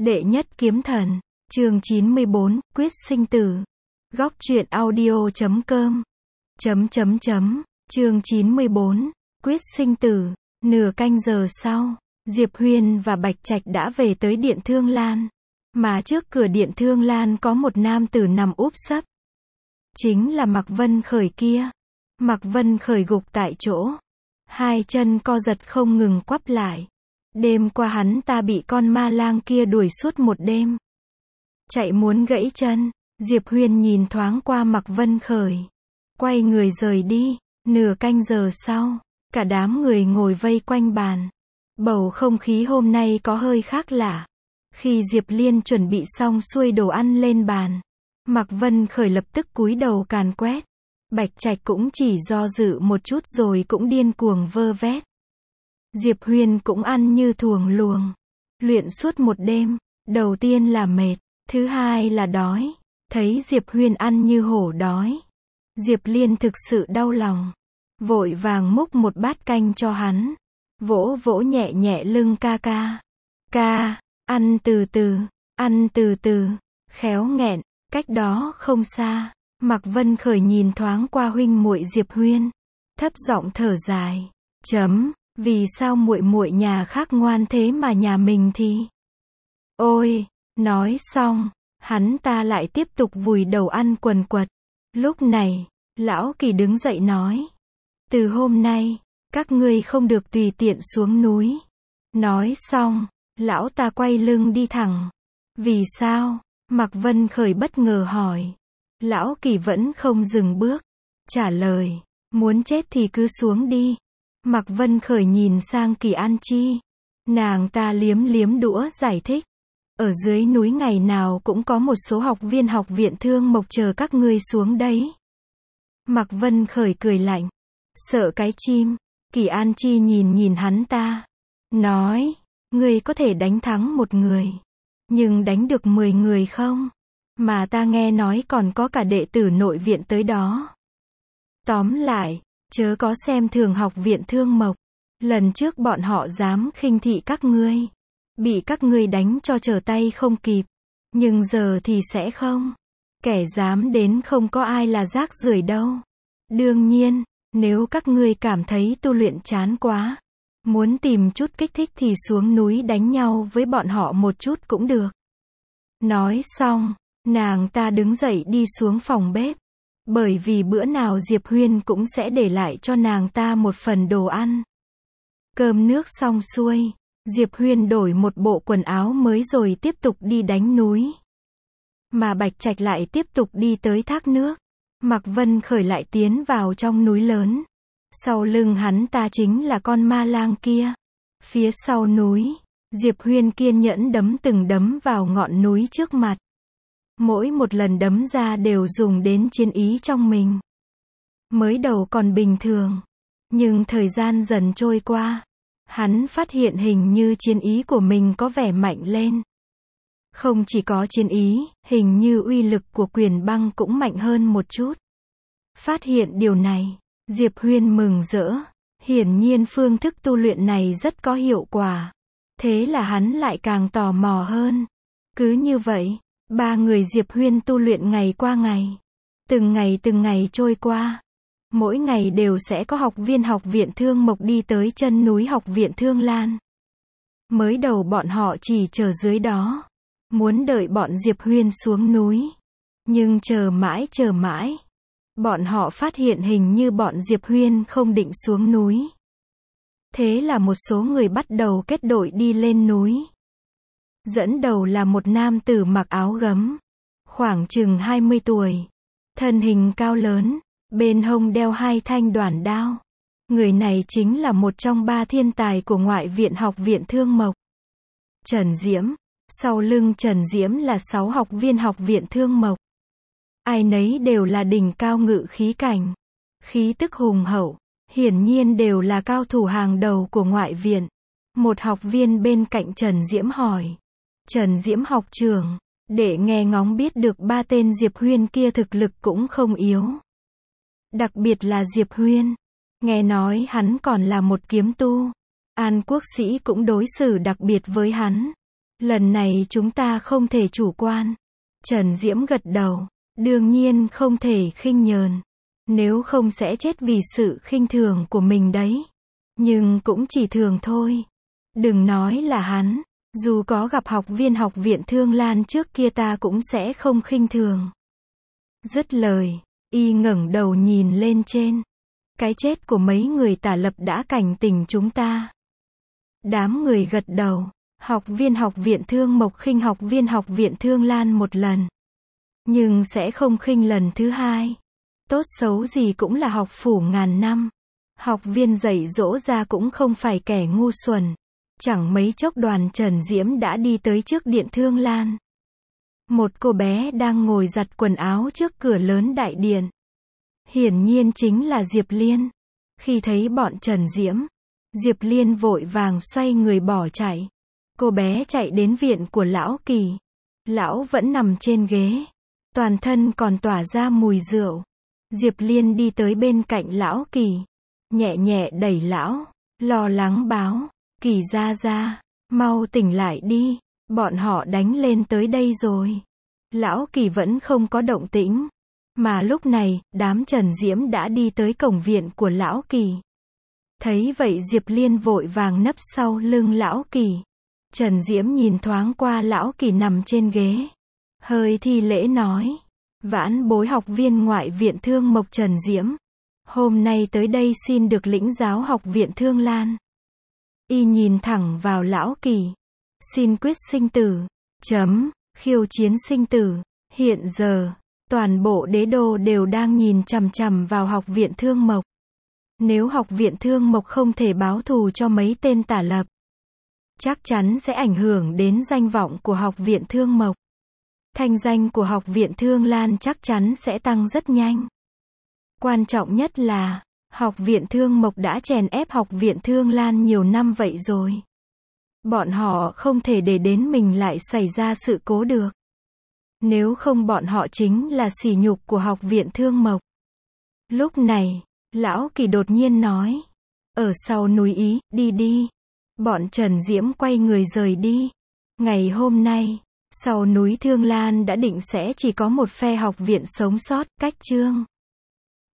Đệ nhất kiếm thần, chương 94, quyết sinh tử. Góc truyện audio.com. Chương 94, quyết sinh tử. Nửa canh giờ sau, Diệp Huyền và Bạch Trạch đã về tới Điện Thương Lan. Mà trước cửa Điện Thương Lan có một nam tử nằm úp sấp. Chính là Mạc Vân Khởi kia. Mạc Vân Khởi gục tại chỗ. Hai chân co giật không ngừng quắp lại. Đêm qua hắn ta bị con ma lang kia đuổi suốt một đêm. Chạy muốn gãy chân. Diệp Huyền nhìn thoáng qua Mạc Vân Khởi. Quay người rời đi. Nửa canh giờ sau, cả đám người ngồi vây quanh bàn. Bầu không khí hôm nay có hơi khác lạ. Khi Diệp Liên chuẩn bị xong xuôi đồ ăn lên bàn, Mạc Vân Khởi lập tức cúi đầu càn quét. Bạch Trạch cũng chỉ do dự một chút rồi cũng điên cuồng vơ vét. Diệp Huyền cũng ăn như thuồng luồng. Luyện suốt một đêm, đầu tiên là mệt, thứ hai là đói. Thấy Diệp Huyền ăn như hổ đói, Diệp Liên thực sự đau lòng. Vội vàng múc một bát canh cho hắn. Vỗ vỗ nhẹ nhẹ lưng ca ca. Ca, ăn từ từ, ăn từ từ. Khéo nghẹn, cách đó không xa. Mạc Vân Khởi nhìn thoáng qua huynh muội Diệp Huyền, thấp giọng thở dài. Vì sao muội muội nhà khác ngoan thế mà nhà mình thì... Ôi, nói xong, hắn ta lại tiếp tục vùi đầu ăn quần quật. Lúc này, Lão Kỳ đứng dậy nói. Từ hôm nay, các ngươi không được tùy tiện xuống núi. Nói xong, lão ta quay lưng đi thẳng. Vì sao? Mạc Vân Khởi bất ngờ hỏi. Lão Kỳ vẫn không dừng bước. Trả lời, muốn chết thì cứ xuống đi. Mạc Vân Khởi nhìn sang Kỳ An Chi. Nàng ta liếm liếm đũa giải thích. Ở dưới núi ngày nào cũng có một số học viên học viện Thương Mộc chờ các ngươi xuống đấy. Mạc Vân Khởi cười lạnh. Sợ cái chim. Kỳ An Chi nhìn hắn ta. Nói, ngươi có thể đánh thắng một người. Nhưng đánh được 10 người không? Mà ta nghe nói còn có cả đệ tử nội viện tới đó. Tóm lại, chớ có xem thường học viện Thương Mộc. Lần trước bọn họ dám khinh thị các ngươi. Bị các ngươi đánh cho trở tay không kịp. Nhưng giờ thì sẽ không. Kẻ dám đến không có ai là rác rưởi đâu. Đương nhiên, nếu các ngươi cảm thấy tu luyện chán quá, muốn tìm chút kích thích thì xuống núi đánh nhau với bọn họ một chút cũng được. Nói xong, nàng ta đứng dậy đi xuống phòng bếp. Bởi vì bữa nào Diệp Huyền cũng sẽ để lại cho nàng ta một phần đồ ăn. Cơm nước xong xuôi, Diệp Huyền đổi một bộ quần áo mới rồi tiếp tục đi đánh núi. Mà Bạch Trạch lại tiếp tục đi tới thác nước. Mạc Vân Khởi lại tiến vào trong núi lớn. Sau lưng hắn ta chính là con ma lang kia. Phía sau núi, Diệp Huyền kiên nhẫn đấm từng đấm vào ngọn núi trước mặt. Mỗi một lần đấm ra đều dùng đến chiến ý trong mình. Mới đầu còn bình thường, nhưng thời gian dần trôi qua, hắn phát hiện hình như chiến ý của mình có vẻ mạnh lên. Không chỉ có chiến ý, hình như uy lực của quyền băng cũng mạnh hơn một chút. Phát hiện điều này, Diệp Huyền mừng rỡ. Hiển nhiên phương thức tu luyện này rất có hiệu quả. Thế là hắn lại càng tò mò hơn. Cứ như vậy, ba người Diệp Huyền tu luyện ngày qua ngày. Từng ngày trôi qua. Mỗi ngày đều sẽ có học viên học viện Thương Mộc đi tới chân núi học viện Thương Lan. Mới đầu bọn họ chỉ chờ dưới đó. Muốn đợi bọn Diệp Huyền xuống núi. Nhưng chờ mãi. Bọn họ phát hiện hình như bọn Diệp Huyền không định xuống núi. Thế là một số người bắt đầu kết đội đi lên núi. Dẫn đầu là một nam tử mặc áo gấm. Khoảng chừng 20 tuổi. Thân hình cao lớn. Bên hông đeo 2 thanh đoản đao. Người này chính là một trong 3 thiên tài của ngoại viện học viện Thương Mộc. Trần Diễm. Sau lưng Trần Diễm là 6 học viên học viện Thương Mộc. Ai nấy đều là đỉnh cao ngự khí cảnh. Khí tức hùng hậu. Hiển nhiên đều là cao thủ hàng đầu của ngoại viện. Một học viên bên cạnh Trần Diễm hỏi. Trần Diễm học trưởng, để nghe ngóng biết được 3 tên Diệp Huyền kia thực lực cũng không yếu. Đặc biệt là Diệp Huyền. Nghe nói hắn còn là một kiếm tu. An Quốc Sĩ cũng đối xử đặc biệt với hắn. Lần này chúng ta không thể chủ quan. Trần Diễm gật đầu. Đương nhiên không thể khinh nhờn. Nếu không sẽ chết vì sự khinh thường của mình đấy. Nhưng cũng chỉ thường thôi. Đừng nói là hắn. Dù có gặp học viên học viện Thương Lan trước kia ta cũng sẽ không khinh thường. Dứt lời, y ngẩng đầu nhìn lên trên. Cái chết của mấy người Tả Lập đã cảnh tỉnh chúng ta. Đám người gật đầu. Học viên học viện Thương Mộc khinh học viên học viện Thương Lan một lần. Nhưng sẽ không khinh lần thứ hai. Tốt xấu gì cũng là học phủ ngàn năm. Học viên dạy dỗ ra cũng không phải kẻ ngu xuẩn. Chẳng mấy chốc đoàn Trần Diễm đã đi tới trước điện Thương Lan. Một cô bé đang ngồi giặt quần áo trước cửa lớn đại điện. Hiển nhiên chính là Diệp Liên. Khi thấy bọn Trần Diễm, Diệp Liên vội vàng xoay người bỏ chạy. Cô bé chạy đến viện của Lão Kỳ. Lão vẫn nằm trên ghế. Toàn thân còn tỏa ra mùi rượu. Diệp Liên đi tới bên cạnh Lão Kỳ. Nhẹ nhẹ đẩy lão. Lo lắng báo. Kỳ ra ra. Mau tỉnh lại đi. Bọn họ đánh lên tới đây rồi. Lão Kỳ vẫn không có động tĩnh. Mà lúc này, đám Trần Diễm đã đi tới cổng viện của Lão Kỳ. Thấy vậy Diệp Liên vội vàng nấp sau lưng Lão Kỳ. Trần Diễm nhìn thoáng qua Lão Kỳ nằm trên ghế. Hơi thi lễ nói. Vãn bối học viên ngoại viện Thương Mộc Trần Diễm. Hôm nay tới đây xin được lĩnh giáo học viện Thương Lan. Y nhìn thẳng vào Lão Kỳ. Xin quyết sinh tử. Khiêu chiến sinh tử. Hiện giờ, toàn bộ đế đô đều đang nhìn chằm chằm vào học viện Thương Mộc. Nếu học viện Thương Mộc không thể báo thù cho mấy tên Tả Lập, chắc chắn sẽ ảnh hưởng đến danh vọng của học viện Thương Mộc. Thanh danh của học viện Thương Lan chắc chắn sẽ tăng rất nhanh. Quan trọng nhất là, học viện Thương Mộc đã chèn ép học viện Thương Lan nhiều năm vậy rồi. Bọn họ không thể để đến mình lại xảy ra sự cố được. Nếu không bọn họ chính là sỉ nhục của học viện Thương Mộc. Lúc này, Lão Kỳ đột nhiên nói. Ở sau núi Ý, đi đi. Bọn Trần Diễm quay người rời đi. Ngày hôm nay, sau núi Thương Lan đã định sẽ chỉ có một phe học viện sống sót, cách chương.